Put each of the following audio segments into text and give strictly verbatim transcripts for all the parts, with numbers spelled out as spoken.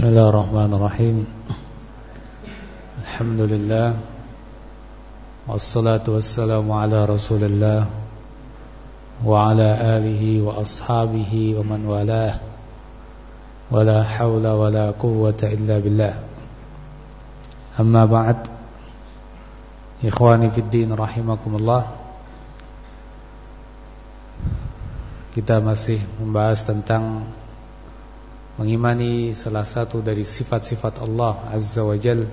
Bismillahirrahmanirrahim. Alhamdulillah. Wassalatu wassalamu ala Rasulillah wa ala alihi wa ashabihi wa man walah. Wala hawla wala quwwata illa billah. Amma ba'd. Ikhwani fid din rahimakumullah. Kita masih membahas tentang mengimani salah satu dari sifat-sifat Allah Azza wa Jal,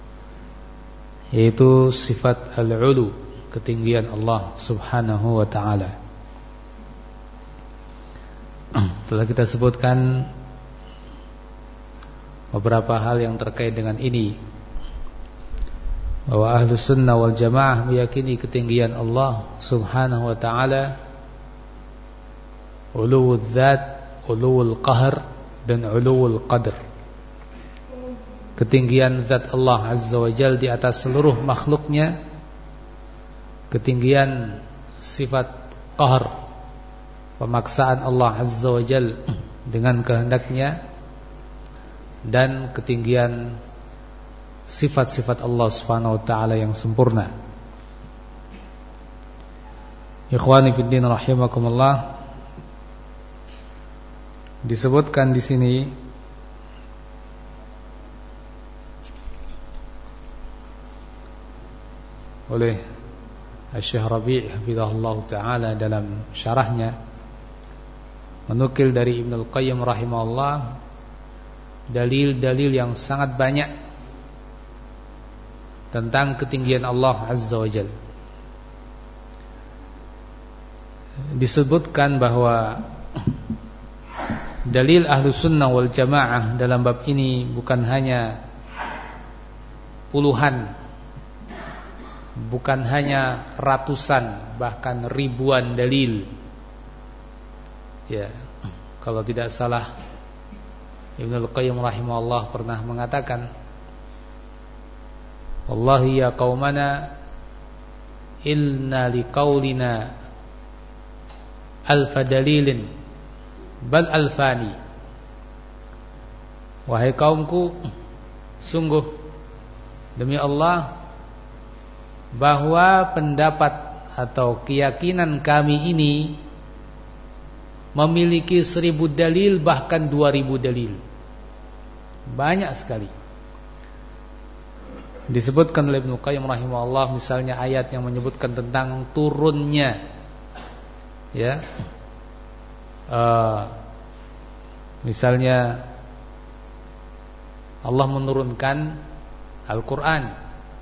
yaitu sifat al-ulu, ketinggian Allah Subhanahu wa ta'ala. Telah kita sebutkan beberapa hal yang terkait dengan ini, bahwa Ahlus Sunnah wal Jamaah meyakini ketinggian Allah Subhanahu wa ta'ala, uluwul dzat, uluwul qahr, dan uluwul qadr. Ketinggian zat Allah Azza wa Jal di atas seluruh makhluknya, ketinggian sifat qahr, pemaksaan Allah Azza wa Jal dengan kehendaknya, dan ketinggian sifat-sifat Allah Subhanahu wa ta'ala yang sempurna. Ikhwani fid din rahimakumullah, disebutkan di sini oleh Syekh Rabi' hafizahullah taala dalam syarahnya, menukil dari Ibnu Al-Qayyim rahimahullah dalil-dalil yang sangat banyak tentang ketinggian Allah Azza wa Jalla. Disebutkan bahwa dalil Ahlus Sunnah wal Jamaah dalam bab ini bukan hanya puluhan, bukan hanya ratusan, bahkan ribuan dalil. Ya, kalau tidak salah Ibnu Al-Qayyim rahimahullah pernah mengatakan, wallahi ya qaumana ilna liqaulina alfa dalilin bal alfani. Wahai kaumku, sungguh demi Allah bahwa pendapat atau keyakinan kami ini memiliki seribu dalil, bahkan dua ribu dalil. Banyak sekali. Disebutkan oleh Ibnu Qayyim rahimahullah misalnya ayat yang menyebutkan tentang turunnya, ya, Uh, misalnya Allah menurunkan Al-Quran.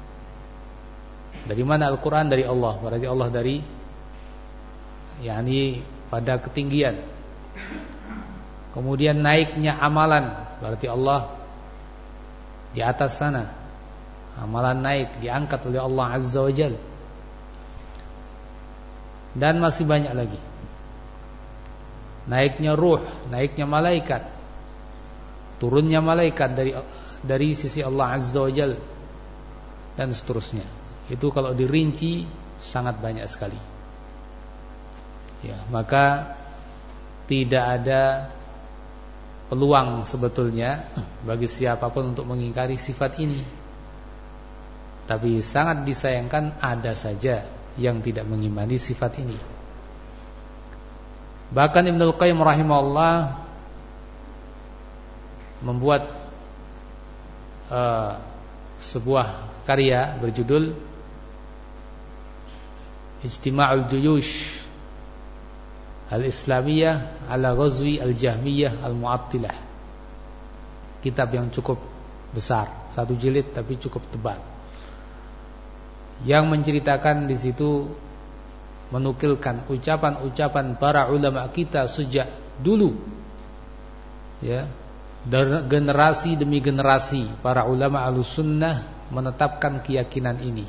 Dari mana Al-Quran? Dari Allah. Berarti Allah dari, yakni pada ketinggian. Kemudian naiknya amalan, berarti Allah di atas sana. Amalan naik, diangkat oleh Allah Azza wa Jalla. Dan masih banyak lagi. Naiknya ruh, naiknya malaikat, turunnya malaikat dari dari sisi Allah Azza wa Jalla, dan seterusnya. Itu kalau dirinci sangat banyak sekali. Ya, maka tidak ada peluang sebetulnya bagi siapapun untuk mengingkari sifat ini. Tapi sangat disayangkan ada saja yang tidak mengimani sifat ini. Bahkan Ibnu Al-Qayyim rahimahullah membuat uh, sebuah karya berjudul Ijtima'ul Juyush Al-Islamiyah ala Ghazwi Al-Jahmiyah Al-Mu'attilah. Kitab yang cukup besar, satu jilid tapi cukup tebal, yang menceritakan di situ, menukilkan ucapan-ucapan para ulama kita sejak dulu, ya, generasi demi generasi para ulama Ahlus Sunnah menetapkan keyakinan ini.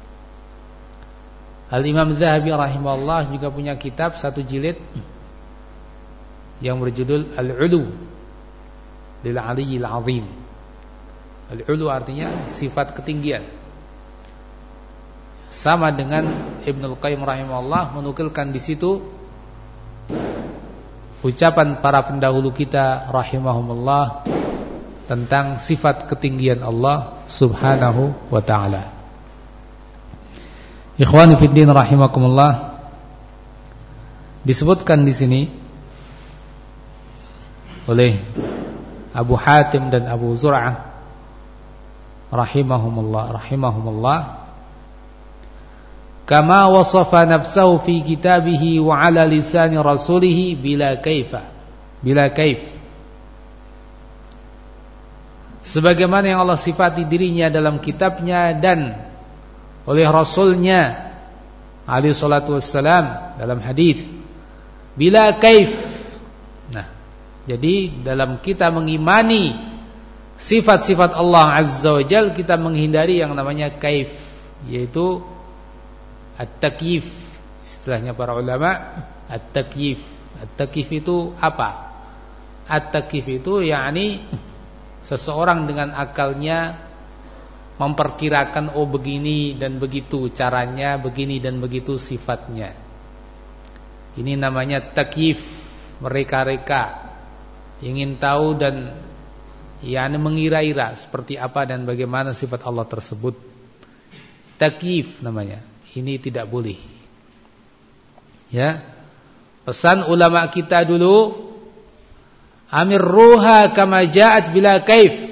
Al-Imam Dzahabi rahimahullah juga punya kitab satu jilid yang berjudul Al-Ulu lil Aliyyil Azim. Al-Ulu artinya sifat ketinggian. Sama dengan Ibnu Qayyim rahimahullah menukilkan di situ ucapan para pendahulu kita rahimahumullah tentang sifat ketinggian Allah Subhanahu wa taala. Ikhwani fid din rahimakumullah, disebutkan di sini oleh Abu Hatim dan Abu Zur'ah rahimahumullah rahimahumullah kama wasafa nafsahu fi kitabihi wa ala lisani rasulih bila kaifa bila kaif, sebagaimana yang Allah sifati dirinya dalam kitabnya dan oleh rasulnya alaihi salatu wassalam dalam hadis bila kaif. Nah, jadi dalam kita mengimani sifat-sifat Allah Azza wa Jalla, kita menghindari yang namanya kaif, yaitu at-takyif. Istilahnya para ulama, at-takyif. At-takyif itu apa? At-takyif itu yakni seseorang dengan akalnya memperkirakan, oh begini dan begitu caranya, begini dan begitu sifatnya. Ini namanya takyif, mereka-reka ingin tahu dan yakni mengira-ira seperti apa dan bagaimana sifat Allah tersebut. Takyif namanya. Ini tidak boleh. Ya. Pesan ulama kita dulu, amirruha kama ja'at bila kaif.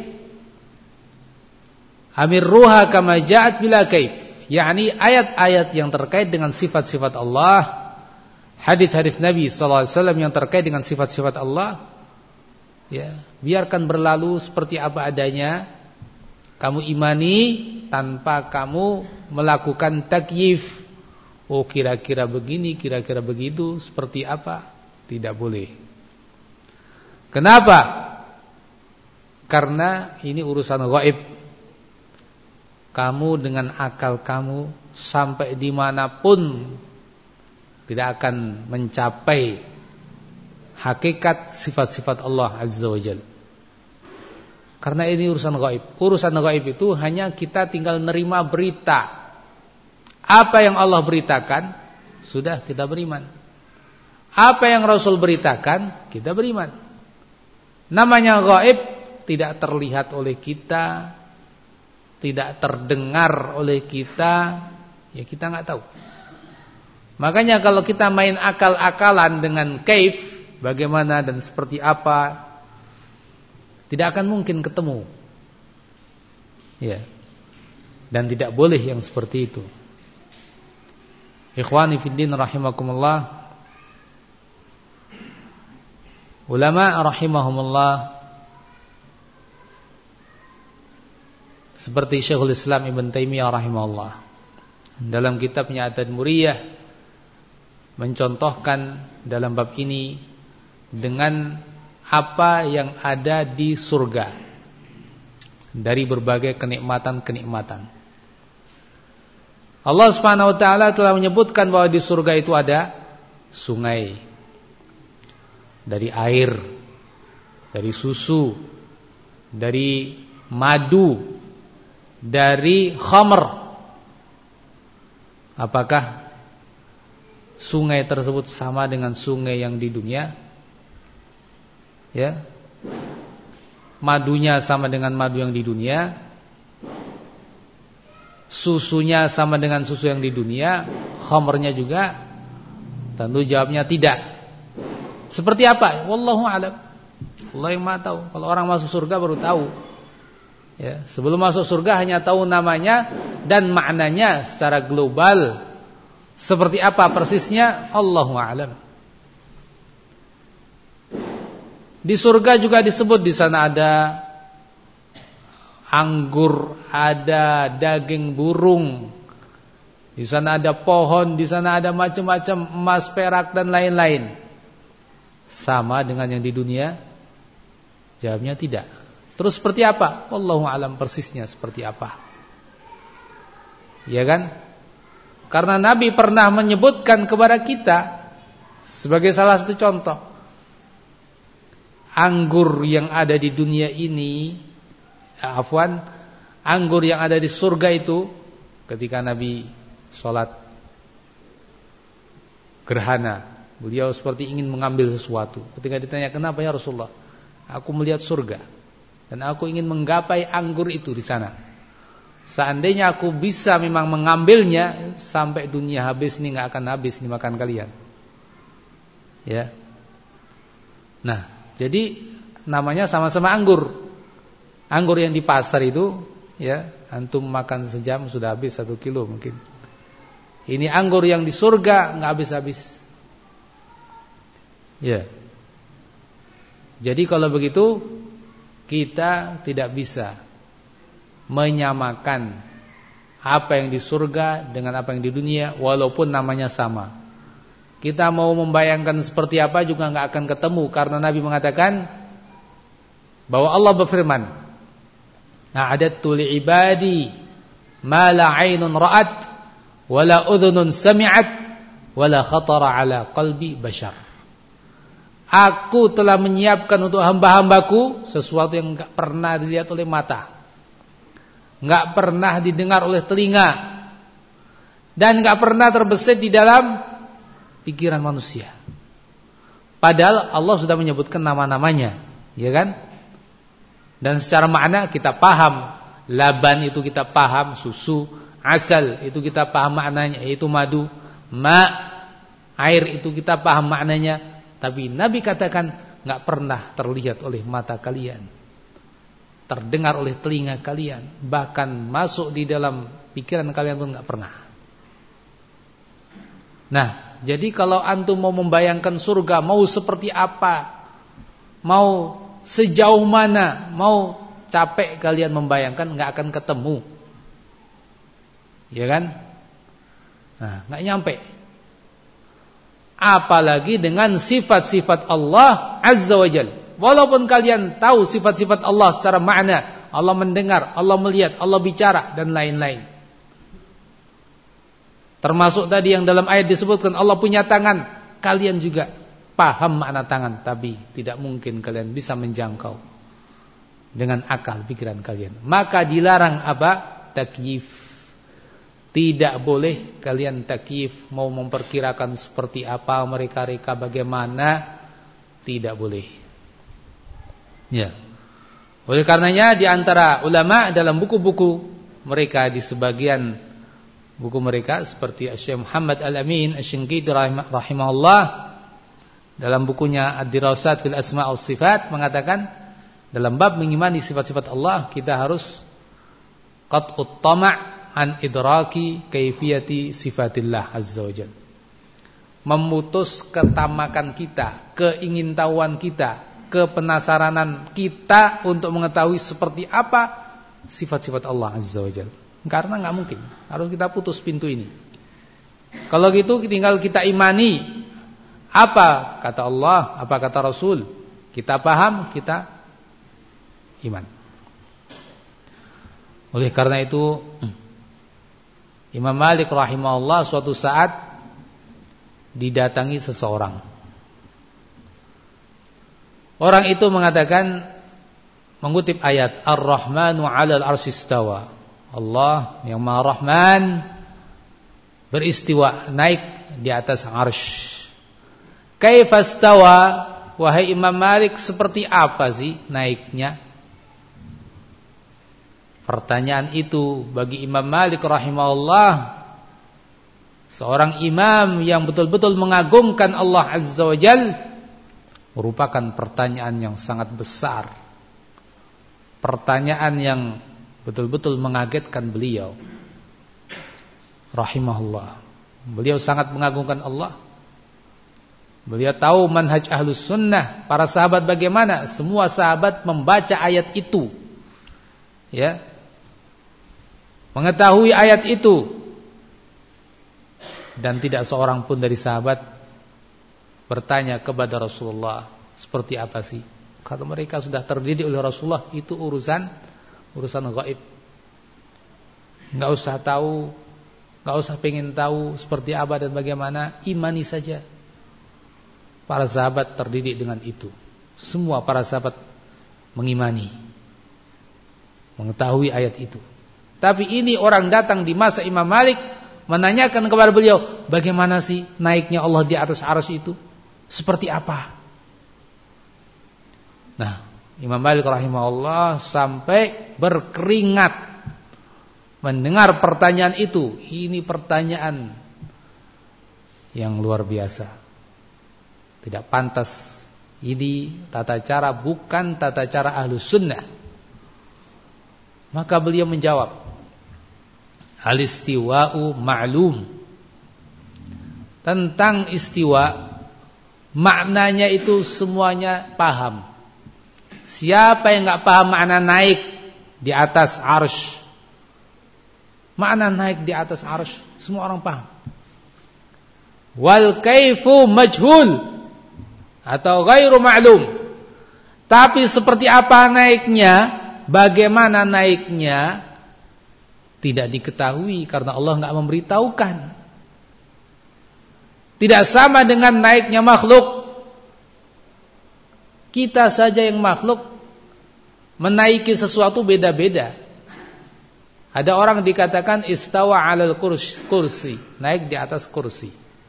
Amirruha kama ja'at bila kaif, yakni ayat-ayat yang terkait dengan sifat-sifat Allah, hadis-hadis Nabi sallallahu alaihi wasallam yang terkait dengan sifat-sifat Allah, ya, biarkan berlalu seperti apa adanya. Kamu imani tanpa kamu melakukan takyif. Oh, kira-kira begini, kira-kira begitu, seperti apa? Tidak boleh. Kenapa? Karena ini urusan gaib. Kamu dengan akal kamu sampai dimanapun tidak akan mencapai hakikat sifat-sifat Allah Azza wa Jalla. Karena ini urusan gaib. Urusan gaib itu hanya kita tinggal nerima berita. Apa yang Allah beritakan, sudah kita beriman. Apa yang Rasul beritakan, kita beriman. Namanya gaib, tidak terlihat oleh kita, tidak terdengar oleh kita, ya kita nggak tahu. Makanya kalau kita main akal-akalan dengan kaif, bagaimana dan seperti apa, tidak akan mungkin ketemu. Ya. Dan tidak boleh yang seperti itu. Ikhwani fiddin rahimakumullah, ulama rahimahumullah seperti Syekhul Islam Ibn Taimiyah rahimahullah dalam kitabnya At-Tadmuriyah mencontohkan dalam bab ini dengan apa yang ada di surga dari berbagai kenikmatan-kenikmatan. Allah Subhanahu wa taala telah menyebutkan bahwa di surga itu ada sungai dari air, dari susu, dari madu, dari khamr. Apakah sungai tersebut sama dengan sungai yang di dunia? Ya. Madunya sama dengan madu yang di dunia? Susunya sama dengan susu yang di dunia? Khamrnya juga? Tentu jawabnya tidak. Seperti apa? Wallahu a'lam. Allah yang Maha tahu. Kalau orang masuk surga baru tahu. Ya, sebelum masuk surga hanya tahu namanya dan maknanya secara global. Seperti apa persisnya? Allahu a'lam. Di surga juga disebut di sana ada anggur, ada daging burung. Di sana ada pohon, di sana ada macam-macam emas, perak dan lain-lain. Sama dengan yang di dunia? Jawabnya tidak. Terus seperti apa? Wallahu a'lam persisnya seperti apa. Ya kan? Karena Nabi pernah menyebutkan kepada kita sebagai salah satu contoh, anggur yang ada di dunia ini, afwan, anggur yang ada di surga itu, ketika Nabi sholat gerhana, beliau seperti ingin mengambil sesuatu. Ketika ditanya, kenapa ya Rasulullah? Aku melihat surga. dan aku ingin menggapai anggur itu di sana. Seandainya aku bisa memang mengambilnya, sampai dunia habis ini nggak akan habis dimakan kalian. Ya. Nah, jadi namanya sama-sama anggur. Anggur yang di pasar itu, ya, antum makan sejam sudah habis satu kilo mungkin. Ini anggur yang di surga nggak habis-habis. Ya. Jadi kalau begitu kita tidak bisa menyamakan apa yang di surga dengan apa yang di dunia, walaupun namanya sama. Kita mau membayangkan seperti apa juga nggak akan ketemu, karena Nabi mengatakan bahwa Allah berfirman, "A'adattu li'ibadi ma la 'ainun ra'at wa la udhunun sami'at wa la khatara 'ala qalbi bashar." Aku telah menyiapkan untuk hamba-hambaku sesuatu yang enggak pernah dilihat oleh mata, enggak pernah didengar oleh telinga, dan enggak pernah terbesit di dalam pikiran manusia. Padahal Allah sudah menyebutkan nama-namanya, ya kan? Dan secara makna kita paham. Laban itu kita paham, susu. Asal itu kita paham maknanya, yaitu madu. Ma, air itu kita paham maknanya. Tapi Nabi katakan enggak pernah terlihat oleh mata kalian, terdengar oleh telinga kalian, bahkan masuk di dalam pikiran kalian pun enggak pernah. Nah, jadi kalau antum mau membayangkan surga mau seperti apa, mau sejauh mana, mau capek kalian membayangkan, enggak akan ketemu. Ya kan? Nah, enggak nyampe. Apalagi dengan sifat-sifat Allah Azza wa Jalla. Walaupun kalian tahu sifat-sifat Allah secara makna, Allah mendengar, Allah melihat, Allah bicara dan lain-lain. Termasuk tadi yang dalam ayat disebutkan Allah punya tangan, kalian juga paham makna tangan, tapi tidak mungkin kalian bisa menjangkau dengan akal pikiran kalian. Maka dilarang apa? Takyif. Tidak boleh kalian takyif, mau memperkirakan seperti apa mereka-reka bagaimana, tidak boleh. Ya. Oleh karenanya di antara ulama dalam buku-buku mereka, di sebagian buku mereka seperti Syekh Muhammad Al-Amin Asy-Shinqiti rahimahullah dalam bukunya Ad-Dirasat fil Asma' was Sifat mengatakan dalam bab mengimani sifat-sifat Allah kita harus qat'ut tama' an idraki kaifiyati sifatillah azza wajalla, memutus ketamakan kita, keingintahuan kita, kepenasaranan kita untuk mengetahui seperti apa sifat-sifat Allah azza wajalla. Karena enggak mungkin, harus kita putus pintu ini. Kalau gitu tinggal kita imani apa kata Allah, apa kata Rasul, kita paham, kita iman. Oleh karena itu Imam Malik rahimahullah suatu saat didatangi seseorang. Orang itu mengatakan, mengutip ayat Ar-Rahmanu 'alal 'arsy istawa. Allah yang Maha Rahman beristiwa, naik di atas 'arsy. Kaifa istawa? Wahai Imam Malik, seperti apa sih naiknya? Pertanyaan itu bagi Imam Malik rahimahullah, seorang imam yang betul-betul mengagungkan Allah Azza wa Jalla, merupakan pertanyaan yang sangat besar. Pertanyaan yang betul-betul mengagetkan beliau rahimahullah. Beliau sangat mengagungkan Allah. Beliau tahu manhaj Ahlus Sunnah, para sahabat bagaimana. Semua sahabat membaca ayat itu, ya, mengetahui ayat itu, dan tidak seorang pun dari sahabat bertanya kepada Rasulullah seperti apa sih. Kalau mereka sudah terdidik oleh Rasulullah, itu urusan urusan gaib. Enggak usah tahu, enggak usah pengen tahu seperti apa dan bagaimana, imani saja. Para sahabat terdidik dengan itu. Semua para sahabat mengimani, mengetahui ayat itu. Tapi ini orang datang di masa Imam Malik menanyakan kepada beliau, bagaimana sih naiknya Allah di atas arsy itu? Seperti apa? Nah, Imam Malik rahimahullah sampai berkeringat mendengar pertanyaan itu. Ini pertanyaan yang luar biasa, tidak pantas. Ini tata cara bukan tata cara Ahlus Sunnah. Maka beliau menjawab, al-istiwa'u ma'lum. Tentang istiwa, maknanya itu semuanya paham. Siapa yang enggak paham makna naik di atas arsy? Makna naik di atas arsy semua orang paham. Wal kaifu majhul atau ghairu ma'lum. Tapi seperti apa naiknya, bagaimana naiknya tidak diketahui karena Allah enggak memberitahukan. Tidak sama dengan naiknya makhluk. Kita saja yang makhluk menaiki sesuatu beda-beda. Ada orang dikatakan istawa 'alal kursi, naik di atas kursi.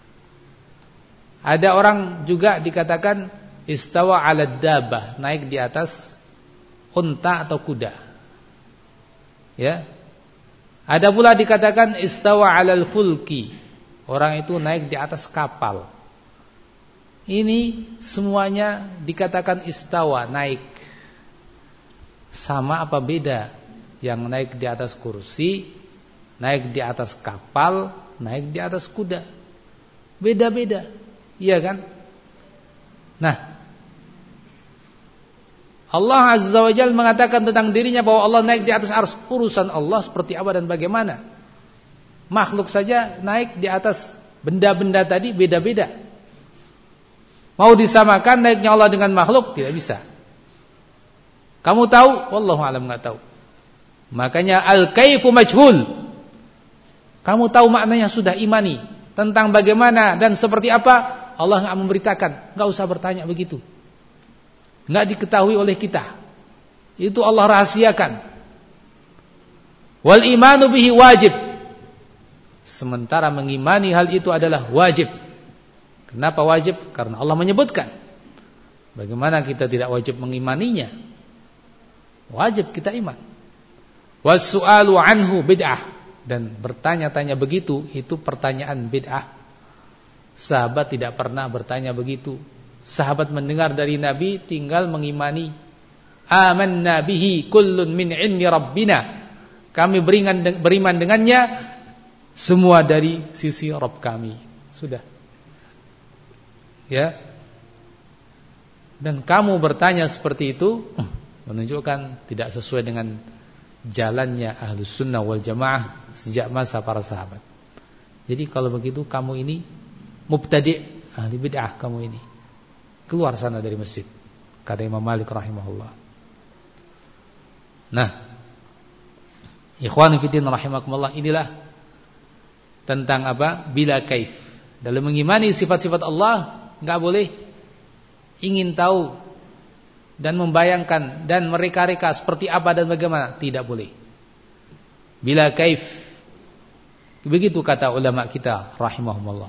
Ada orang juga dikatakan istawa 'alad dabbah, naik di atas unta atau kuda. Ya. Ada pula dikatakan istawa 'alal fulki. Orang itu naik di atas kapal. Ini semuanya dikatakan istawa, naik. Sama apa beda? Yang naik di atas kursi, naik di atas kapal, naik di atas kuda. Beda-beda. Iya kan? Nah, Allah Azza wa Jalla mengatakan tentang dirinya bahwa Allah naik di atas arsy. Urusan Allah seperti apa dan bagaimana? Makhluk saja naik di atas benda-benda tadi beda-beda. Mau disamakan naiknya Allah dengan makhluk tidak bisa. Kamu tahu? Wallahu a'lam, enggak tahu. Makanya al-kaifu majhul. Kamu tahu maknanya sudah imani. Tentang bagaimana dan seperti apa Allah enggak memberitakan. Enggak usah bertanya begitu. Enggak diketahui oleh kita. Itu Allah rahasiakan. Wal imanu bihi wajib. Sementara mengimani hal itu adalah wajib. Kenapa wajib? Karena Allah menyebutkan. Bagaimana kita tidak wajib mengimaninya? Wajib kita iman. Was-su'alu anhu bid'ah. Dan bertanya-tanya begitu, itu pertanyaan bid'ah. Sahabat tidak pernah bertanya begitu. Sahabat mendengar dari Nabi tinggal mengimani. Amanna bihi kullun min 'indi rabbina. Kami beriman, beriman dengannya semua dari sisi Rabb kami. Sudah. Ya. Dan kamu bertanya seperti itu menunjukkan tidak sesuai dengan jalannya Ahlus Sunnah wal Jamaah sejak masa para sahabat. Jadi kalau begitu kamu ini mubtadi', ahli bid'ah kamu ini. Keluar sana dari masjid, kata Imam Malik rahimahullah. Nah, ikhwan fillah rahimakumullah, inilah tentang apa? Bila kaif. Dalam mengimani sifat-sifat Allah, enggak boleh ingin tahu dan membayangkan dan mereka-reka seperti apa dan bagaimana, tidak boleh. Bila kaif. Begitu kata ulama kita rahimahumullah.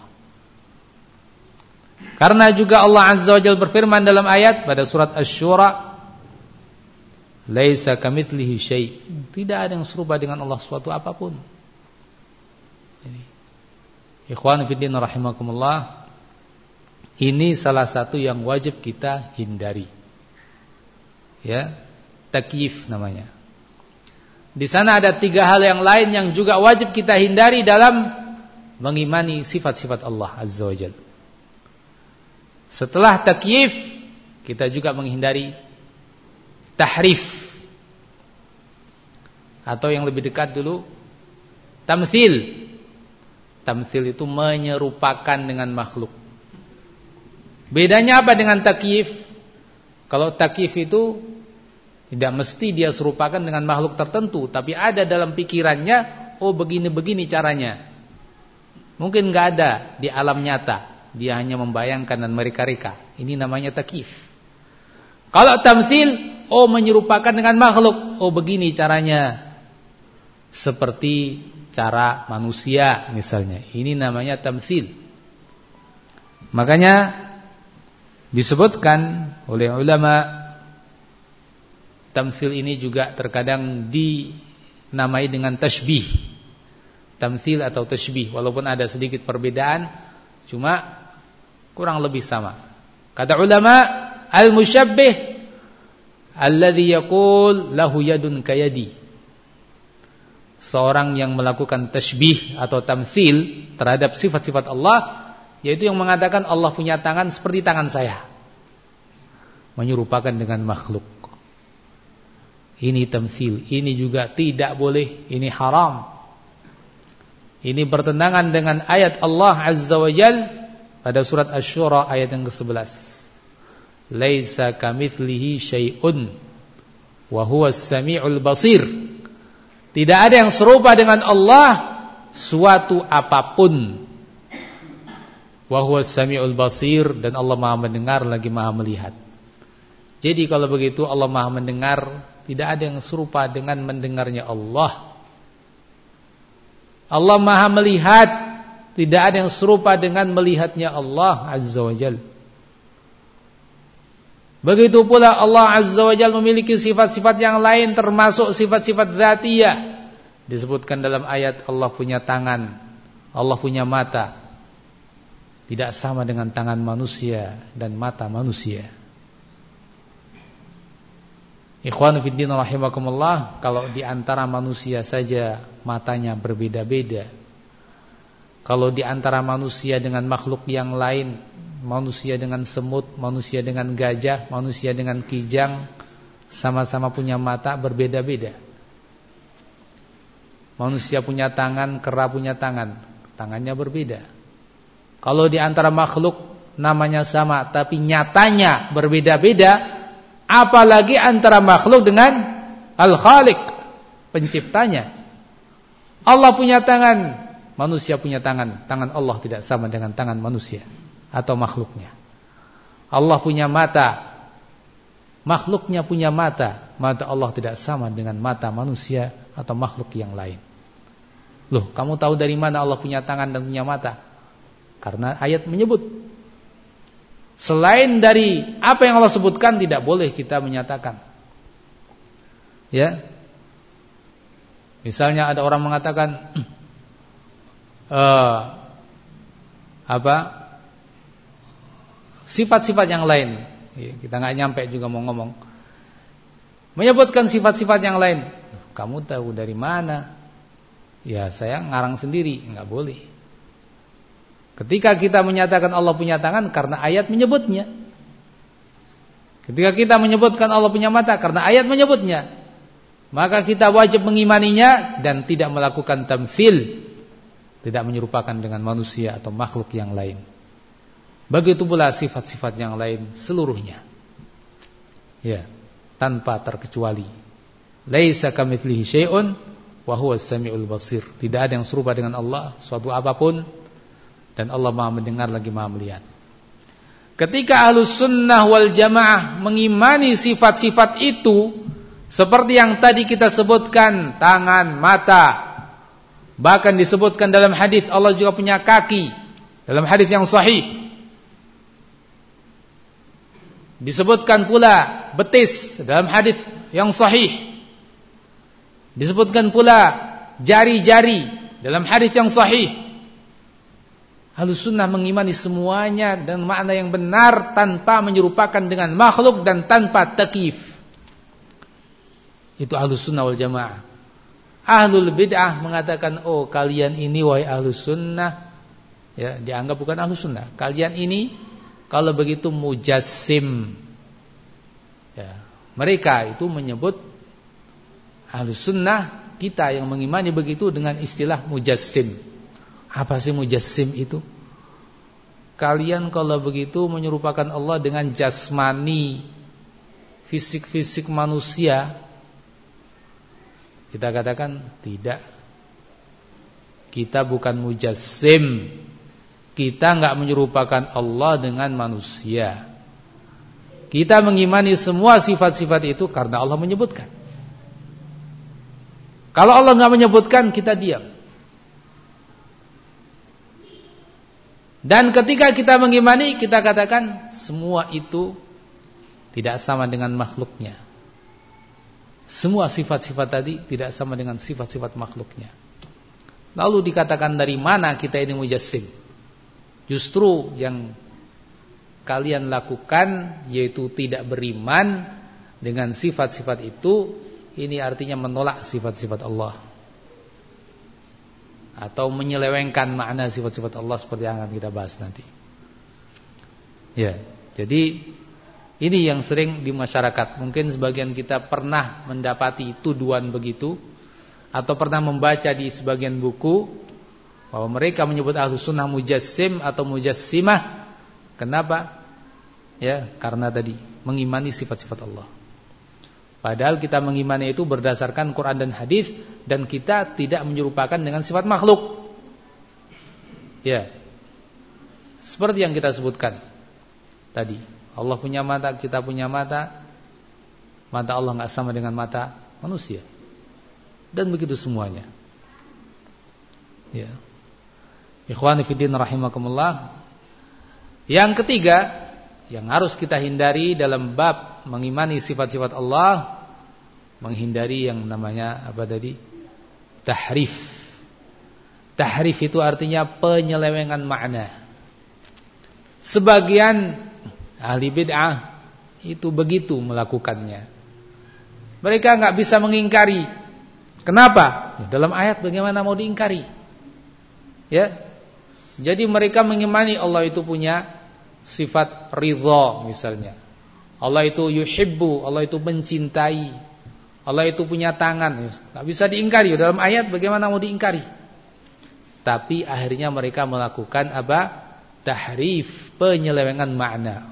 Karena juga Allah Azza wa Jalla berfirman dalam ayat pada surat Asy-Syura, laisa kamitslihi syai'. Tidak ada yang serupa dengan Allah suatu apapun. Ini. Ikhwan fillah rahimakumullah, ini salah satu yang wajib kita hindari. Ya, takyif namanya. Di sana ada tiga hal yang lain yang juga wajib kita hindari dalam mengimani sifat-sifat Allah Azza wa Jalla. Setelah takyif, kita juga menghindari tahrif, atau yang lebih dekat dulu tamtsil. Tamtsil itu menyerupakan dengan makhluk. Bedanya apa dengan takyif? Kalau takyif itu tidak mesti dia serupakan dengan makhluk tertentu, tapi ada dalam pikirannya, oh begini-begini caranya. Mungkin enggak ada di alam nyata, dia hanya membayangkan dan mereka-reka. Ini namanya takyif. Kalau tamtsil, oh menyerupakan dengan makhluk, oh begini caranya. Seperti cara manusia misalnya. Ini namanya tamtsil. Makanya disebutkan oleh ulama tamtsil ini juga terkadang dinamai dengan tashbih. Tamtsil atau tashbih, walaupun ada sedikit perbedaan, cuma kurang lebih sama. Kata ulama, al-musyabbih alladhi yaqul lahu yadun kayadi. Seorang yang melakukan tashbih atau tamtsil terhadap sifat-sifat Allah, yaitu yang mengatakan Allah punya tangan seperti tangan saya, menyerupakan dengan makhluk. Ini tamtsil, ini juga tidak boleh, ini haram. Ini bertentangan dengan ayat Allah Azza wa Jalla pada surat Asy-Syura ayat yang kesebelas. Laisa kamitslihi syai'un wa huwas samiul basir. Tidak ada yang serupa dengan Allah suatu apapun. Wa huwas samiul basir, dan Allah Maha mendengar lagi Maha melihat. Jadi kalau begitu Allah Maha mendengar, tidak ada yang serupa dengan mendengarnya Allah. Allah Maha melihat, tidak ada yang serupa dengan melihatnya Allah Azza wa Jalla. Begitu pula Allah Azza wa Jalla memiliki sifat-sifat yang lain, termasuk sifat-sifat dzatiyah. Disebutkan dalam ayat Allah punya tangan, Allah punya mata. Tidak sama dengan tangan manusia dan mata manusia. Ikhwan fiddin rahimakumullah, kalau di antara manusia saja matanya berbeda-beda, kalau di antara manusia dengan makhluk yang lain, manusia dengan semut, manusia dengan gajah, manusia dengan kijang, sama-sama punya mata berbeda-beda. Manusia punya tangan, kera punya tangan, tangannya berbeda. Kalau di antara makhluk namanya sama tapi nyatanya berbeda-beda, apalagi antara makhluk dengan Al-Khaliq, penciptanya. Allah punya tangan, manusia punya tangan. Tangan Allah tidak sama dengan tangan manusia atau makhluknya. Allah punya mata, makhluknya punya mata. Mata Allah tidak sama dengan mata manusia atau makhluk yang lain. Loh, kamu tahu dari mana Allah punya tangan dan punya mata? Karena ayat menyebut. Selain dari apa yang Allah sebutkan, tidak boleh kita menyatakan. Ya, misalnya ada orang mengatakan uh, apa sifat-sifat yang lain, ya, kita nggak nyampe juga mau ngomong, menyebutkan sifat-sifat yang lain. Kamu tahu dari mana? Ya, saya ngarang sendiri. Nggak boleh. Ketika kita menyatakan Allah punya tangan, karena ayat menyebutnya. Ketika kita menyebutkan Allah punya mata, karena ayat menyebutnya, maka kita wajib mengimaninya dan tidak melakukan tamtsil, tidak menyerupakan dengan manusia atau makhluk yang lain. Begitu pula sifat-sifat yang lain seluruhnya, ya, tanpa terkecuali. Laisa kamitslihi syai'un wa huwas samiul basir. Tidak ada yang serupa dengan Allah suatu apapun, dan Allah Maha mendengar lagi Maha melihat. Ketika Ahlus Sunnah wal Jamaah mengimani sifat-sifat itu, seperti yang tadi kita sebutkan, tangan, mata, bahkan disebutkan dalam hadis Allah juga punya kaki, dalam hadis yang sahih. Disebutkan pula betis dalam hadis yang sahih. Disebutkan pula jari-jari dalam hadis yang sahih. Ahlus Sunnah mengimani semuanya dengan makna yang benar, tanpa menyerupakan dengan makhluk dan tanpa takyif. Itu Ahlus Sunnah wal Jamaah. Ahlul Bid'ah mengatakan, oh kalian ini wahai Ahlus Sunnah, ya, dianggap bukan Ahlus Sunnah. Kalian ini kalau begitu mujassim. Ya, mereka itu menyebut Ahlus Sunnah, kita yang mengimani begitu dengan istilah mujassim. Apa sih mujassim itu? Kalian kalau begitu menyerupakan Allah dengan jasmani, fisik-fisik manusia. Kita katakan tidak. Kita bukan mujassim. Kita enggak menyerupakan Allah dengan manusia. Kita mengimani semua sifat-sifat itu karena Allah menyebutkan. Kalau Allah enggak menyebutkan, kita diam. Dan ketika kita mengimani, kita katakan semua itu tidak sama dengan makhluknya. Semua sifat-sifat tadi tidak sama dengan sifat-sifat makhluknya. Lalu dikatakan dari mana kita ini mujassim? Justru yang kalian lakukan yaitu tidak beriman dengan sifat-sifat itu, ini artinya menolak sifat-sifat Allah atau menyelewengkan makna sifat-sifat Allah seperti yang akan kita bahas nanti. Ya, jadi ini yang sering di masyarakat. Mungkin sebagian kita pernah mendapati tuduhan begitu, atau pernah membaca di sebagian buku bahwa mereka menyebut Ahlus Sunnah mujassim atau mujassimah. Kenapa? Ya, karena tadi mengimani sifat-sifat Allah. Padahal kita mengimani itu berdasarkan Quran dan hadis, dan kita tidak menyerupakan dengan sifat makhluk. Ya, seperti yang kita sebutkan tadi, Allah punya mata, kita punya mata. Mata Allah nggak sama dengan mata manusia, dan begitu semuanya. Ya, ikhwani fiddin rahimakumullah. Yang ketiga yang harus kita hindari dalam bab mengimani sifat-sifat Allah, menghindari yang namanya apa tadi? Tahrif. Tahrif itu artinya penyelewengan makna. Sebagian ahli bid'ah itu begitu melakukannya. Mereka enggak bisa mengingkari. Kenapa? Dalam ayat bagaimana mau diingkari? Ya. Jadi mereka mengimani Allah itu punya sifat ridha misalnya. Allah itu yuhibbu, Allah itu mencintai. Allah itu punya tangan. Enggak bisa diingkari. Dalam ayat bagaimana mau diingkari? Tapi akhirnya mereka melakukan apa? Tahrif, penyelewengan makna.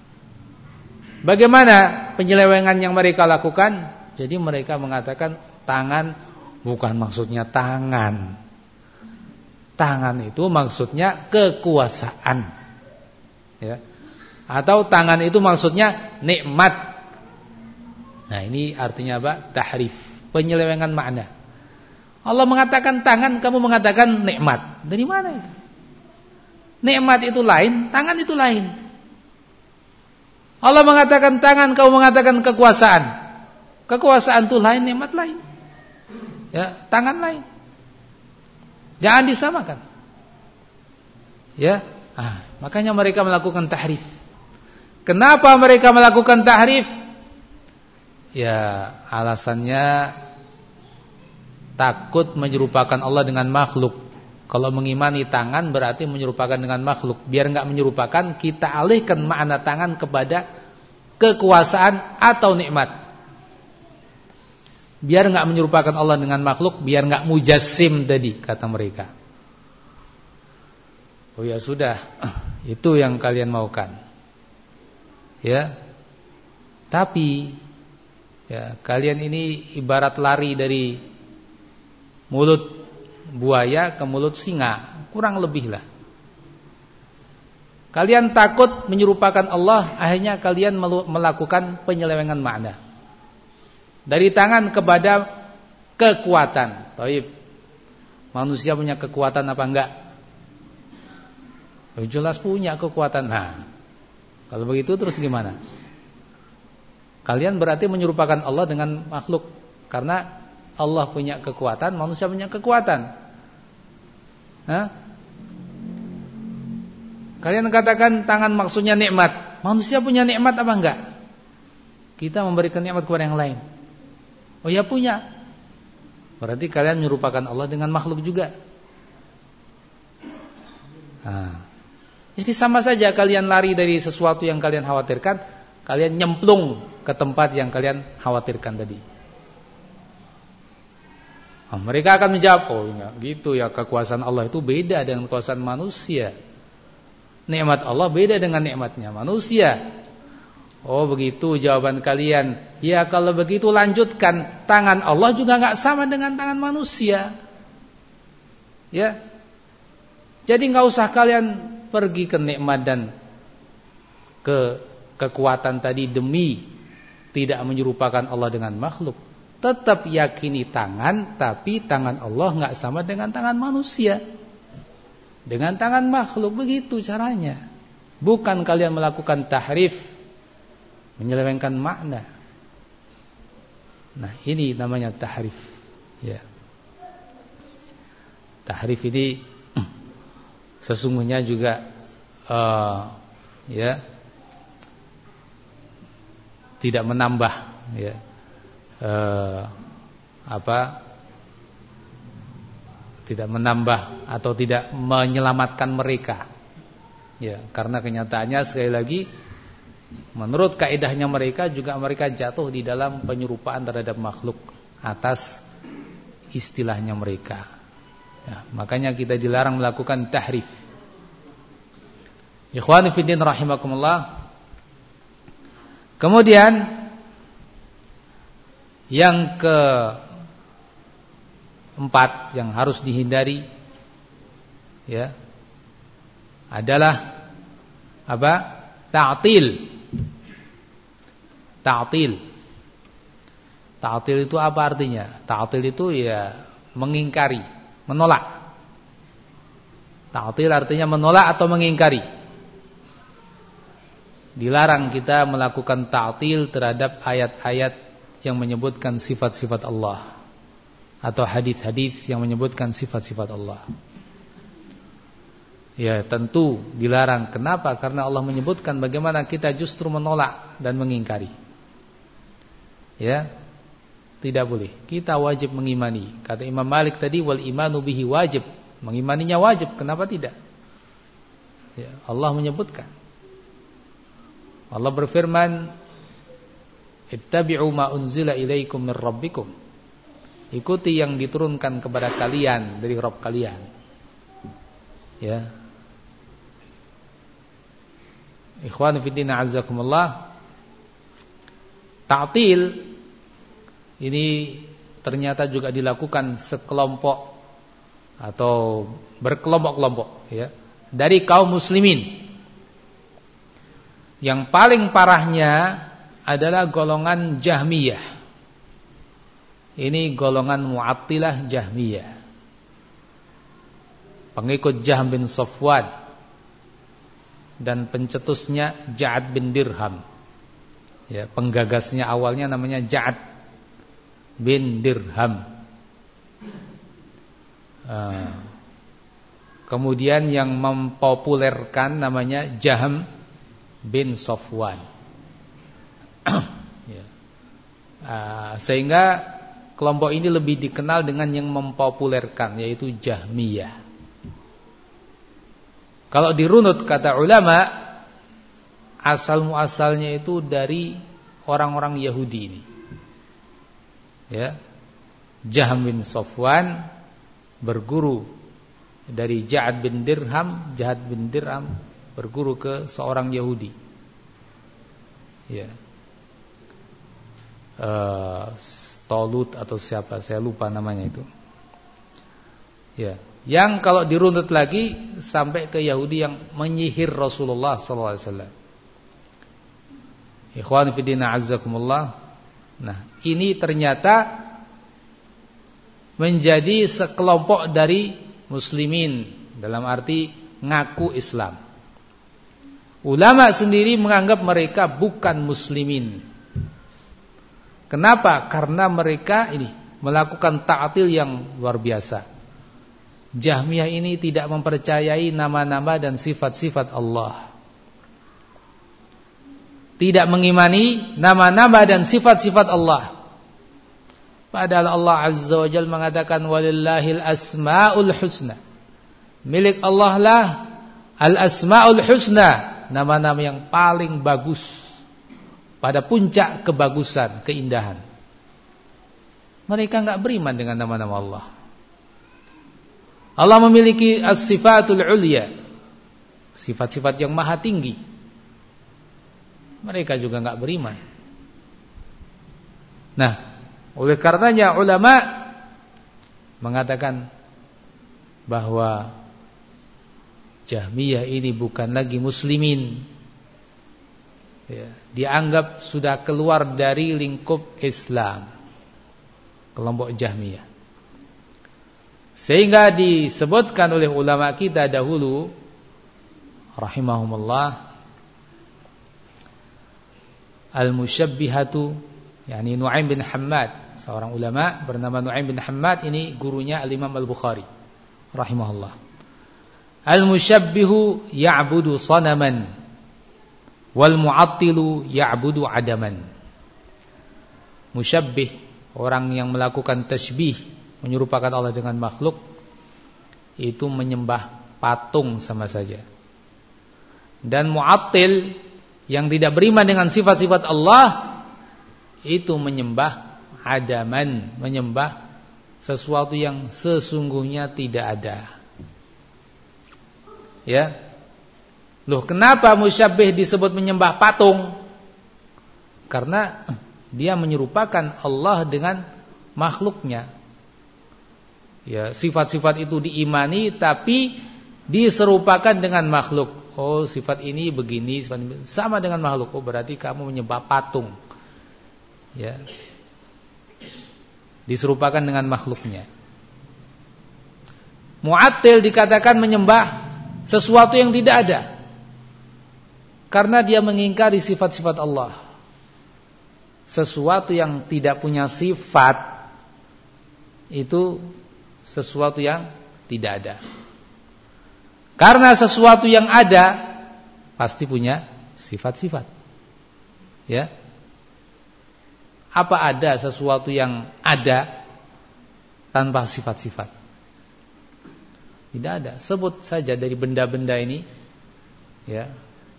Bagaimana penyelewengan yang mereka lakukan? Jadi mereka mengatakan tangan bukan maksudnya tangan. Tangan itu maksudnya kekuasaan. Ya. Atau tangan itu maksudnya nikmat. Nah, ini artinya apa? Tahrif, penyelewengan makna. Allah mengatakan tangan, kamu mengatakan nikmat. Dari mana itu? Nikmat itu lain, tangan itu lain. Allah mengatakan tangan, kamu mengatakan kekuasaan. Kekuasaan itu lain, nikmat lain. Ya, tangan lain. Jangan disamakan. Ya, ah, makanya mereka melakukan tahrif. Kenapa mereka melakukan tahrif? Ya, alasannya takut menyerupakan Allah dengan makhluk. Kalau mengimani tangan berarti menyerupakan dengan makhluk. Biar enggak menyerupakan, kita alihkan makna tangan kepada kekuasaan atau nikmat. Biar enggak menyerupakan Allah dengan makhluk, biar enggak mujassim tadi kata mereka. Oh ya sudah, itu yang kalian maukan. Ya. Tapi ya, kalian ini ibarat lari dari mulut buaya ke mulut singa, kurang lebih lah. Kalian takut menyerupakan Allah, akhirnya kalian melakukan penyelewengan makna. Dari tangan kepada kekuatan. Taib. Manusia punya kekuatan apa enggak? Oh, jelas punya kekuatan. Nah, kalau begitu terus gimana? Kalian berarti menyerupakan Allah dengan makhluk. Karena Allah punya kekuatan, manusia punya kekuatan. Hah? Kalian katakan tangan maksudnya nikmat. Manusia punya nikmat apa enggak? Kita memberikan nikmat kepada yang lain. Oh ya punya. Berarti kalian menyerupakan Allah dengan makhluk juga. Nah, jadi sama saja kalian lari dari sesuatu yang kalian khawatirkan, kalian nyemplung ke tempat yang kalian khawatirkan tadi. Nah, mereka akan menjawab, oh ya, gitu ya, kekuasaan Allah itu beda dengan kekuasaan manusia. Nikmat Allah beda dengan nikmatnya manusia. Oh begitu jawaban kalian. Ya kalau begitu lanjutkan, tangan Allah juga enggak sama dengan tangan manusia. Ya. Jadi enggak usah kalian pergi ke nikmat dan ke kekuatan tadi demi tidak menyerupakan Allah dengan makhluk. Tetap yakini tangan, tapi tangan Allah enggak sama dengan tangan manusia. Dengan tangan makhluk, begitu caranya. Bukan kalian melakukan tahrif, menyelewengkan makna. Nah, ini namanya tahrif. Ya. Tahrif ini sesungguhnya juga uh, ya tidak menambah ya uh, apa tidak menambah atau tidak menyelamatkan mereka. Ya, karena kenyataannya sekali lagi menurut kaidahnya mereka juga mereka jatuh di dalam penyerupaan terhadap makhluk atas istilahnya mereka. Ya, makanya kita dilarang melakukan tahrif. Ikhwani fiddin rahimakumullah. Kemudian yang ke empat yang harus dihindari ya adalah apa? Ta'til. Ta'til. Ta'til itu apa artinya? Ta'til itu ya mengingkari, menolak. Ta'til artinya menolak atau mengingkari. Dilarang kita melakukan ta'til terhadap ayat-ayat yang menyebutkan sifat-sifat Allah atau hadis-hadis yang menyebutkan sifat-sifat Allah. Ya, tentu dilarang. Kenapa? Karena Allah menyebutkan bagaimana kita justru menolak dan mengingkari. Ya, tidak boleh. Kita wajib mengimani. Kata Imam Malik tadi, wal imanu bihi wajib. Mengimaninya wajib. Kenapa tidak? Ya, Allah menyebutkan. Allah berfirman, ittabi'u ma unzila ilaikum min rabbikum. Ikuti yang diturunkan kepada kalian dari Rabb kalian. Ya. Ikhwan fillah azakumullah. Ta'til ini ternyata juga dilakukan sekelompok atau berkelompok-kelompok ya dari kaum muslimin. Yang paling parahnya adalah golongan Jahmiyah. Ini golongan Mu'attilah Jahmiyah. Pengikut Jahm bin Safwan dan pencetusnya Ja'ad bin Dirham. Ya, penggagasnya awalnya namanya Ja'ad bin Dirham. Uh, kemudian yang mempopulerkan namanya Jahm bin Safwan. Ya. Uh, sehingga kelompok ini lebih dikenal dengan yang mempopulerkan, yaitu Jahmiyah. Kalau dirunut kata ulama, asal muasalnya itu dari orang-orang Yahudi ini. Ya. Jahm bin Safwan berguru dari Ja'ad bin Dirham, Ja'ad bin Dirham berguru ke seorang Yahudi. Ya. Uh, Tolut atau siapa, saya lupa namanya itu. Ya, yang kalau dirunut lagi sampai ke Yahudi yang menyihir Rasulullah sallallahu alaihi wasallam. Ikhwan fillah azzakumullah. Nah, ini ternyata menjadi sekelompok dari muslimin dalam arti ngaku Islam. Ulama sendiri menganggap mereka bukan muslimin. Kenapa? Karena mereka ini melakukan ta'til yang luar biasa. Jahmiyah ini tidak mempercayai nama-nama dan sifat-sifat Allah. Tidak mengimani nama-nama dan sifat-sifat Allah. Padahal Allah Azza wa Jalla mengatakan walillahil asmaul husna. Milik Allah lah al-asmaul husna, nama-nama yang paling bagus. Pada puncak kebagusan, keindahan. Mereka enggak beriman dengan nama-nama Allah. Allah memiliki as-sifatul ulya, sifat-sifat yang maha tinggi. Mereka juga enggak beriman. Nah, oleh karenanya ulama mengatakan bahwa Jahmiyah ini bukan lagi muslimin. Ya, dianggap sudah keluar dari lingkup Islam, kelompok Jahmiyah. Sehingga disebutkan oleh ulama kita dahulu rahimahumullah, al-musyabbihatu, yakni Nu'aim bin Hammad seorang ulama bernama Nu'aim bin Hammad, ini gurunya Al-Imam Al-Bukhari rahimahullah. Al-musyabbihu ya'budu sanaman wal mu'attilu ya'budu adaman. Musyabbih, orang yang melakukan tasbih, menyerupakan Allah dengan makhluk, itu menyembah patung sama saja. Dan mu'attil, yang tidak beriman dengan sifat-sifat Allah, itu menyembah adaman, menyembah sesuatu yang sesungguhnya tidak ada. Ya. Loh, kenapa musyabbih disebut menyembah patung? Karena dia menyerupakan Allah dengan makhluknya. Ya, sifat-sifat itu diimani tapi diserupakan dengan makhluk. Oh, sifat ini begini, sifat ini sama dengan makhluk. Oh, berarti kamu menyembah patung. Ya. Diserupakan dengan makhluknya. Mu'attil dikatakan menyembah sesuatu yang tidak ada. Karena dia mengingkari sifat-sifat Allah. Sesuatu yang tidak punya sifat itu sesuatu yang tidak ada. Karena sesuatu yang ada pasti punya sifat-sifat. Ya. Apa ada sesuatu yang ada tanpa sifat-sifat? Tidak ada. Sebut saja dari benda-benda ini, ya.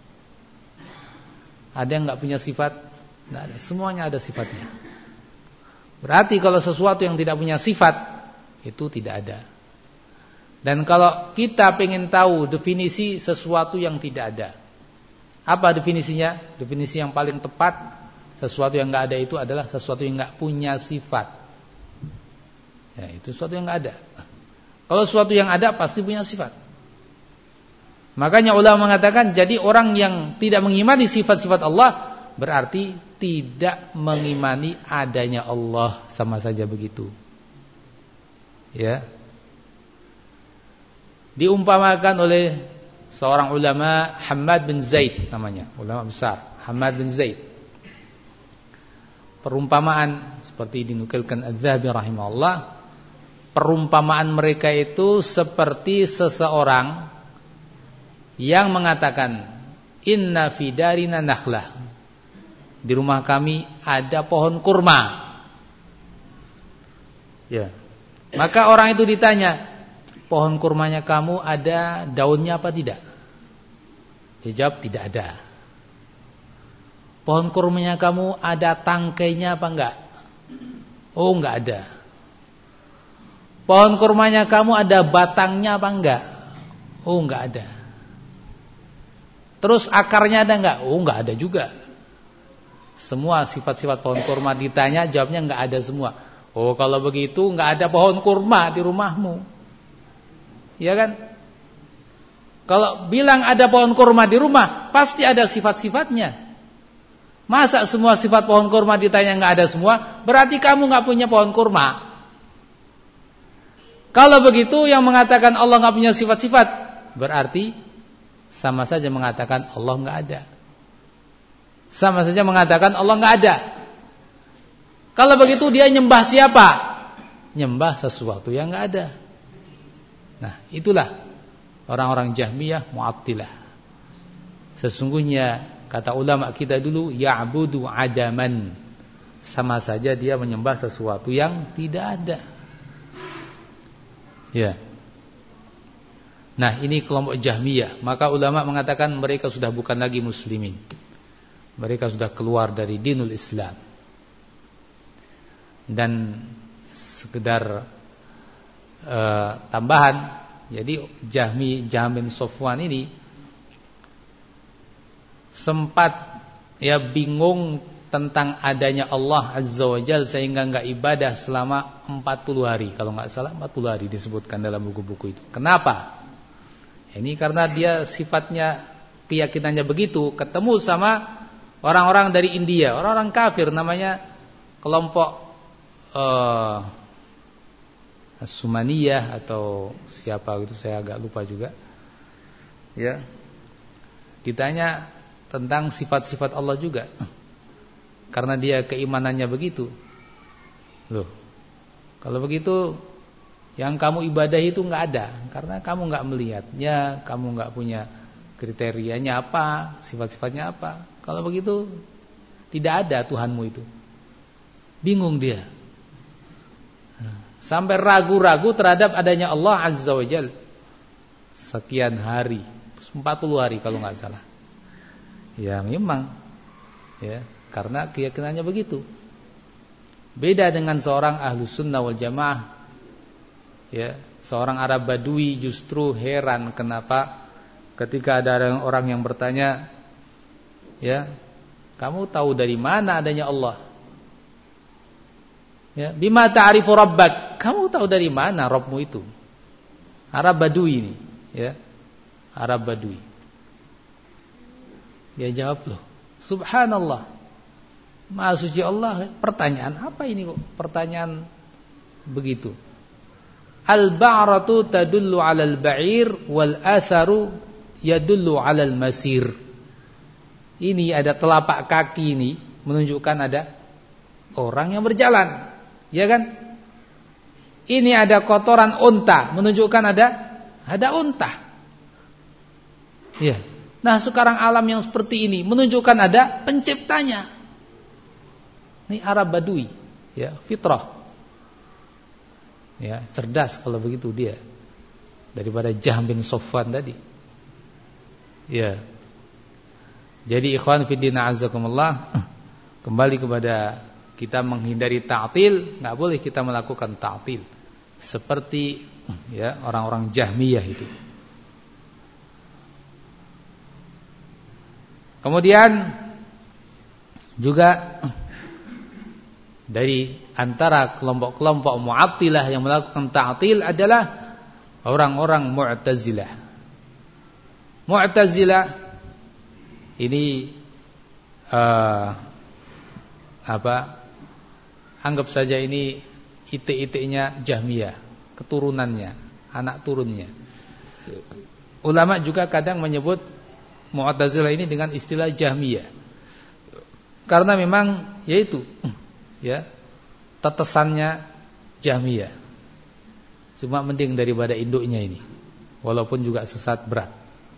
Ada yang enggak punya sifat? Tidak ada. Semuanya ada sifatnya. Berarti kalau sesuatu yang tidak punya sifat, itu tidak ada. Dan kalau kita pengen tahu definisi sesuatu yang tidak ada, apa definisinya? Definisi yang paling tepat, sesuatu yang enggak ada itu adalah sesuatu yang enggak punya sifat. Ya, itu sesuatu yang enggak ada. Kalau sesuatu yang ada pasti punya sifat. Makanya ulama mengatakan, jadi orang yang tidak mengimani sifat-sifat Allah berarti tidak mengimani adanya Allah, sama saja begitu. Ya. Diumpamakan oleh seorang ulama, Hammad bin Zaid namanya, ulama besar, Hammad bin Zaid. Perumpamaan seperti dinukilkan Az-Zahabi rahimahullah, perumpamaan mereka itu seperti seseorang yang mengatakan, inna fi darina nakhlah, di rumah kami ada pohon kurma. Ya. Maka orang itu ditanya, pohon kurmanya kamu ada daunnya apa tidak? Dia jawab, tidak ada. Pohon kurmanya kamu ada tangkainya apa enggak? Oh, enggak ada. Pohon kurmanya kamu ada batangnya apa enggak? Oh, enggak ada. Terus akarnya ada enggak? Oh, enggak ada juga. Semua sifat-sifat pohon kurma ditanya, jawabnya enggak ada semua. Oh, kalau begitu enggak ada pohon kurma di rumahmu. Ya kan? Kalau bilang ada pohon kurma di rumah, pasti ada sifat-sifatnya. Masa semua sifat pohon kurma ditanya enggak ada semua, berarti kamu enggak punya pohon kurma. Kalau begitu yang mengatakan Allah enggak punya sifat-sifat, berarti sama saja mengatakan Allah enggak ada. Sama saja mengatakan Allah enggak ada. Kalau begitu dia nyembah siapa? Nyembah sesuatu yang enggak ada. Nah, itulah orang-orang Jahmiyah Mu'attilah. Sesungguhnya kata ulama kita dulu, ya'budu adaman. Sama saja dia menyembah sesuatu yang tidak ada. Ya. Nah, ini kelompok Jahmiyah. Maka ulama mengatakan mereka sudah bukan lagi muslimin. Mereka sudah keluar dari dinul Islam. Dan sekedar uh, tambahan, jadi Jahmi Jahm bin Safwan ini sempat ya bingung tentang adanya Allah Azza wa Jalla sehingga enggak ibadah selama empat puluh hari. Kalau enggak salah empat puluh hari disebutkan dalam buku-buku itu. Kenapa? Ini karena dia sifatnya, keyakinannya begitu, ketemu sama orang-orang dari India, orang-orang kafir, namanya kelompok uh, Sumaniyah atau siapa gitu, saya agak lupa juga. Ya. Ditanya tentang sifat-sifat Allah juga. Karena dia keimanannya begitu. Loh, kalau begitu yang kamu ibadahi itu nggak ada, karena kamu nggak melihatnya, kamu nggak punya kriterianya apa, sifat-sifatnya apa. Kalau begitu tidak ada Tuhanmu itu. Bingung dia. Sampai ragu-ragu terhadap adanya Allah Azza wa Jalla. Sekian hari, empat puluh hari kalau nggak salah. Ya memang, ya karena keyakinannya begitu. Beda dengan seorang Ahlus Sunnah wal Jamaah. Ya, seorang Arab Badui justru heran kenapa ketika ada orang yang bertanya, ya, kamu tahu dari mana adanya Allah? Ya, bima ta'rifu rabbak? Kamu tahu dari mana Rabbmu itu? Arab Badui ini, ya. Arab Badui. Dia jawab, loh, subhanallah. Maha suci Allah. Pertanyaan apa ini kok? Pertanyaan begitu. Al-ba'ratu tadullu 'alal ba'ir wal atharu yadullu 'alal masir. Ini ada telapak kaki ini menunjukkan ada orang yang berjalan. Ya kan? Ini ada kotoran unta menunjukkan ada ada unta. Ya. Nah, sekarang alam yang seperti ini menunjukkan ada penciptanya. Ini Arab Badui, ya, fitrah. Ya, cerdas kalau begitu dia. Daripada Jahm bin Safwan tadi. Ya. Jadi ikhwan fillah azakumullah, kembali kepada kita menghindari ta'til, enggak boleh kita melakukan ta'til seperti ya orang-orang Jahmiyah itu. Kemudian juga dari antara kelompok-kelompok Mu'attilah yang melakukan ta'til adalah orang-orang Mu'tazilah. Mu'tazilah ini uh, apa? Anggap saja ini itik-itiknya Jahmiyah, keturunannya, anak turunnya. Ulama juga kadang menyebut Mu'tazilah ini dengan istilah Jahmiyah. Karena memang yaitu ya, tetesannya Jahmiyah. Cuma mending daripada induknya ini. Walaupun juga sesat berat.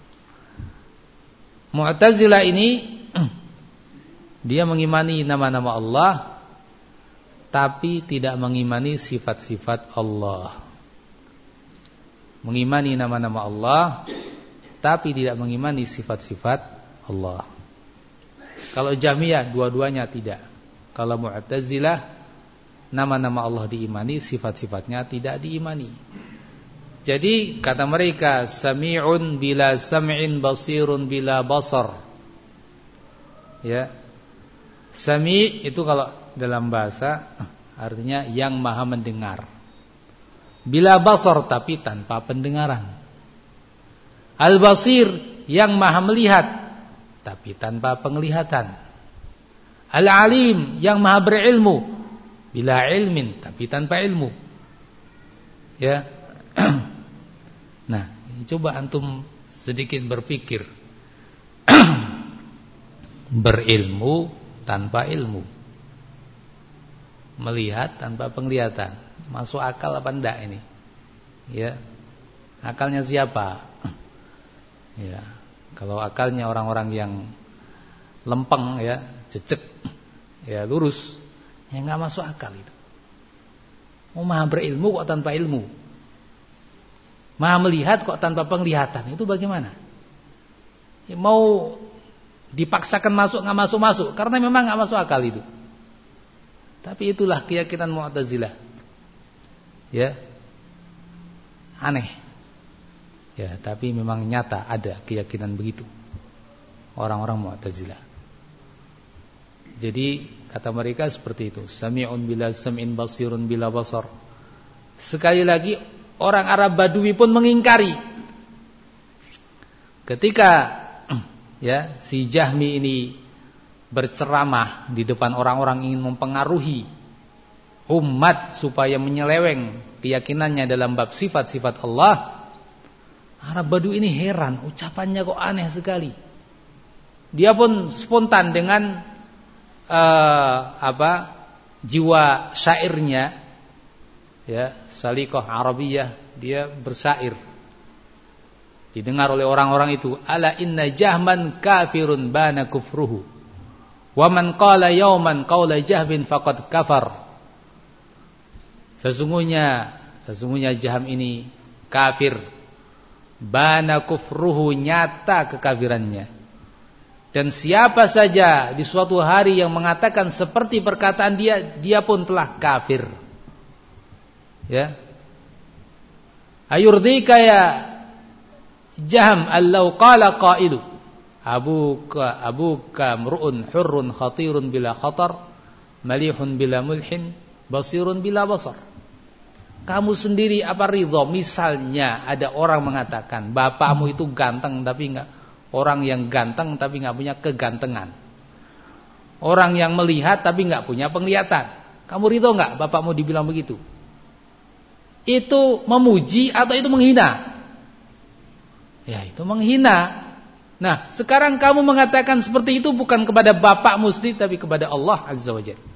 Mu'tazilah ini dia mengimani nama-nama Allah tapi tidak mengimani sifat-sifat Allah. Mengimani nama-nama Allah tapi tidak mengimani sifat-sifat Allah. Kalau Jahmiyah dua-duanya tidak. Kalau Mu'tazilah nama-nama Allah diimani, sifat-sifatnya tidak diimani. Jadi kata mereka sami'un bila sam'in, basirun bila basar. Ya. Sami' itu kalau dalam bahasa artinya yang maha mendengar. Bila basar tapi tanpa pendengaran. Al-basir yang maha melihat tapi tanpa penglihatan. Al-alim yang maha berilmu bila ilmin tapi tanpa ilmu. Ya. Nah, coba antum sedikit berpikir. Berilmu tanpa ilmu. Melihat tanpa penglihatan. Masuk akal apa enggak ini? Ya. Akalnya siapa? Ya. Kalau akalnya orang-orang yang lempeng ya, cecek, ya lurus, ya nggak masuk akal itu. Mau maha berilmu kok tanpa ilmu, maha melihat kok tanpa penglihatan, itu bagaimana? Ya, mau dipaksakan masuk nggak masuk masuk, karena memang nggak masuk akal itu. Tapi itulah keyakinan Mu'tazilah, ya aneh, ya tapi memang nyata ada keyakinan begitu orang-orang Mu'tazilah. Jadi kata mereka seperti itu. Sami'un bila sam'in, basirun bila basar. Sekali lagi orang Arab Badui pun mengingkari. Ketika ya si Jahmi ini berceramah di depan orang-orang ingin mempengaruhi umat supaya menyeleweng keyakinannya dalam bab sifat-sifat Allah, Arab Badui ini heran, ucapannya kok aneh sekali. Dia pun spontan dengan Uh, apa jiwa syairnya, ya, saliqah Arabiyah, dia bersyair. Didengar oleh orang-orang itu, ala inna jahman kafirun bana kufruhu, wa man qala yawman qawla jahmin faqad kafar. Sesungguhnya sesungguhnya Jaham ini kafir, bana kufruhu, nyata kekafirannya. Dan siapa saja di suatu hari yang mengatakan seperti perkataan dia, dia pun telah kafir. Ya. Ayurdika ya Jaham allau qala qailu abuka abuka mru'un hurrun khatirun bila khatar malihun bila mulhin basirun bila basar. Kamu sendiri apa ridho misalnya ada orang mengatakan bapakmu itu ganteng tapi enggak, orang yang ganteng tapi enggak punya kegantengan, orang yang melihat tapi enggak punya penglihatan. Kamu ridho enggak bapakmu dibilang begitu? Itu memuji atau itu menghina? Ya, itu menghina. Nah, sekarang kamu mengatakan seperti itu bukan kepada bapakmu sendiri tapi kepada Allah Azza wa Jalla.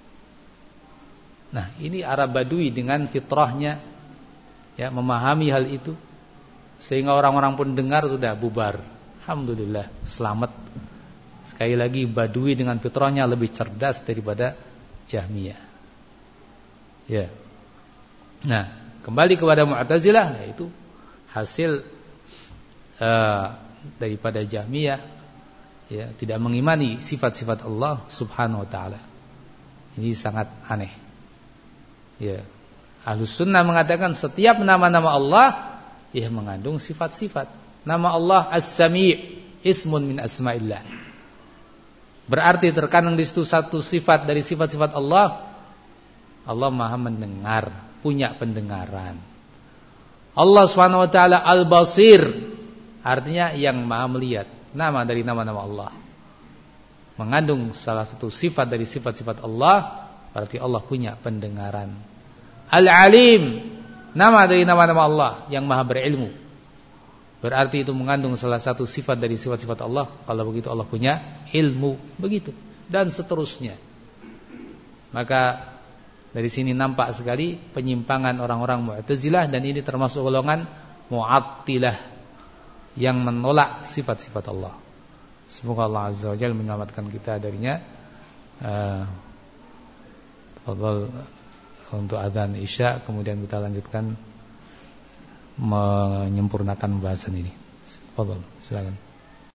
Nah, ini Arab Badui dengan fitrahnya, ya, memahami hal itu, sehingga orang-orang pun dengar sudah bubar. Alhamdulillah, selamat. Sekali lagi, Badui dengan fitrahnya lebih cerdas daripada Jahmiyah. Ya. Nah, kembali kepada Mu'tazilah, nah itu hasil uh, daripada Jahmiyah, ya, tidak mengimani sifat-sifat Allah Subhanahu wa taala. Ini sangat aneh. Ya, Ahlus Sunnah mengatakan setiap nama-nama Allah ya mengandung sifat-sifat. Nama Allah As-Sami', ismun min asma'illah. Berarti terkandung di situ satu sifat dari sifat-sifat Allah. Allah Maha mendengar, punya pendengaran. Allah Subhanahu wa taala Al-Basir, artinya yang Maha melihat. Nama dari nama-nama Allah mengandung salah satu sifat dari sifat-sifat Allah. Berarti Allah punya pendengaran. Al-Alim, nama dari nama-nama Allah yang Maha berilmu. Berarti itu mengandung salah satu sifat dari sifat-sifat Allah. Kalau begitu Allah punya ilmu, begitu dan seterusnya. Maka dari sini nampak sekali penyimpangan orang-orang Mu'tazilah, dan ini termasuk golongan Mu'attilah yang menolak sifat-sifat Allah. Semoga Allah Azza wa Jalla menyelamatkan kita darinya. Uh, Fadhal untuk adzan Isya, kemudian kita lanjutkan menyempurnakan pembahasan ini. Fadhal, silakan.